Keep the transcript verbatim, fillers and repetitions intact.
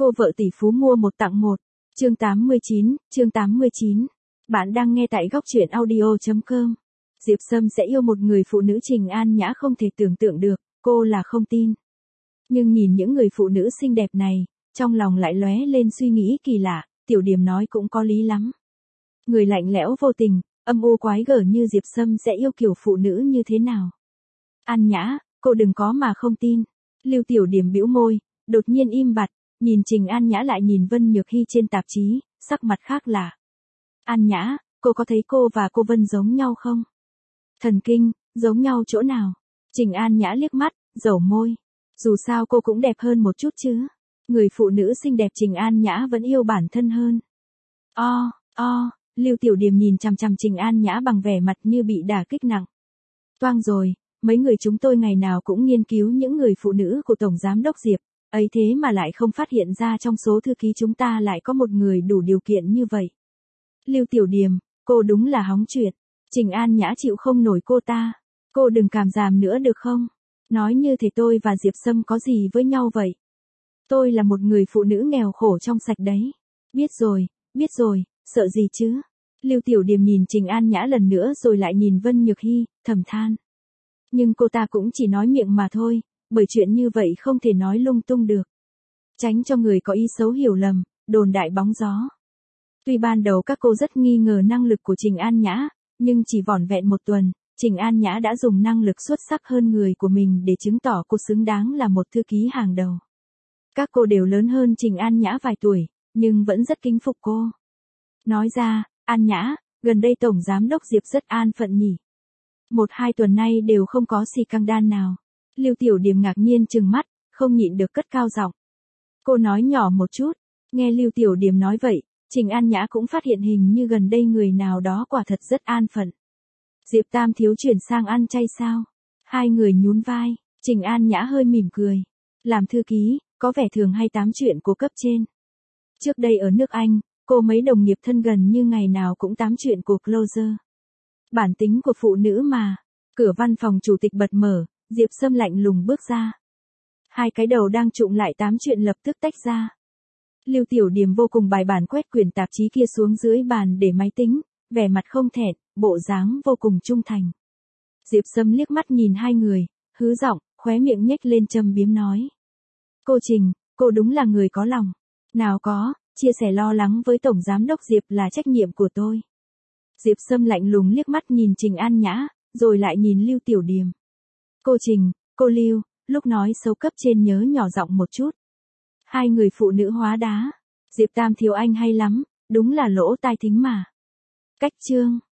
Cô vợ tỷ phú mua một tặng một. Chương tám mươi chín, chương tám mươi chín. Bạn đang nghe tại góc truyện audio chấm com. Diệp Sâm sẽ yêu một người phụ nữ Trình An Nhã không thể tưởng tượng được, cô là không tin. Nhưng nhìn những người phụ nữ xinh đẹp này, trong lòng lại lóe lên suy nghĩ kỳ lạ, Tiểu Điềm nói cũng có lý lắm. Người lạnh lẽo vô tình, âm u quái gở như Diệp Sâm sẽ yêu kiểu phụ nữ như thế nào? An Nhã, cô đừng có mà không tin. Lưu Tiểu Điềm bĩu môi, đột nhiên im bặt, nhìn Trình An Nhã lại nhìn Vân Nhược Hy trên tạp chí, sắc mặt khác lạ. An Nhã, cô có thấy cô và cô Vân giống nhau không? Thần kinh, giống nhau chỗ nào? Trình An Nhã liếc mắt, dầu môi. Dù sao cô cũng đẹp hơn một chút chứ. Người phụ nữ xinh đẹp Trình An Nhã vẫn yêu bản thân hơn. O, o, Lưu Tiểu Điềm nhìn chằm chằm Trình An Nhã bằng vẻ mặt như bị đả kích nặng. Toang rồi, mấy người chúng tôi ngày nào cũng nghiên cứu những người phụ nữ của Tổng Giám đốc Diệp, ấy thế mà lại không phát hiện ra trong số thư ký chúng ta lại có một người đủ điều kiện như vậy. Lưu Tiểu Điềm, cô đúng là hóng chuyện. Trình An Nhã chịu không nổi cô ta. Cô đừng cảm giảm nữa được không? Nói như thế tôi và Diệp Sâm có gì với nhau vậy? Tôi là một người phụ nữ nghèo khổ trong sạch đấy. Biết rồi, biết rồi, sợ gì chứ? Lưu Tiểu Điềm nhìn Trình An Nhã lần nữa rồi lại nhìn Vân Nhược Hy, thầm than. Nhưng cô ta cũng chỉ nói miệng mà thôi, bởi chuyện như vậy không thể nói lung tung được. Tránh cho người có ý xấu hiểu lầm, đồn đại bóng gió. Tuy ban đầu các cô rất nghi ngờ năng lực của Trình An Nhã, nhưng chỉ vỏn vẹn một tuần, Trình An Nhã đã dùng năng lực xuất sắc hơn người của mình để chứng tỏ cô xứng đáng là một thư ký hàng đầu. Các cô đều lớn hơn Trình An Nhã vài tuổi, nhưng vẫn rất kính phục cô. Nói ra, An Nhã, gần đây Tổng Giám đốc Diệp rất an phận nhỉ. Một hai tuần nay đều không có xì căng đan nào. Lưu Tiểu Điềm ngạc nhiên trừng mắt, không nhịn được cất cao giọng. Cô nói nhỏ một chút, nghe Lưu Tiểu Điềm nói vậy, Trình An Nhã cũng phát hiện hình như gần đây người nào đó quả thật rất an phận. Diệp Tam thiếu chuyển sang ăn chay sao? Hai người nhún vai, Trình An Nhã hơi mỉm cười. Làm thư ký, có vẻ thường hay tám chuyện của cấp trên. Trước đây ở nước Anh, cô mấy đồng nghiệp thân gần như ngày nào cũng tám chuyện của closer. Bản tính của phụ nữ mà. Cửa văn phòng chủ tịch bật mở, Diệp Sâm lạnh lùng bước ra. Hai cái đầu đang trụm lại tám chuyện lập tức tách ra. Lưu Tiểu Điềm vô cùng bài bản quét quyển tạp chí kia xuống dưới bàn để máy tính, vẻ mặt không thẹn, bộ dáng vô cùng trung thành. Diệp Sâm liếc mắt nhìn hai người, hứ giọng, khóe miệng nhếch lên châm biếm nói. Cô Trình, cô đúng là người có lòng. Nào có, chia sẻ lo lắng với Tổng Giám đốc Diệp là trách nhiệm của tôi. Diệp Sâm lạnh lùng liếc mắt nhìn Trình An Nhã, rồi lại nhìn Lưu Tiểu Điềm. Cô Trình, cô Lưu, lúc nói xấu cấp trên nhớ nhỏ giọng một chút. Hai người phụ nữ hóa đá. Diệp Tam thiếu anh hay lắm, đúng là lỗ tai thính mà. Cách chương.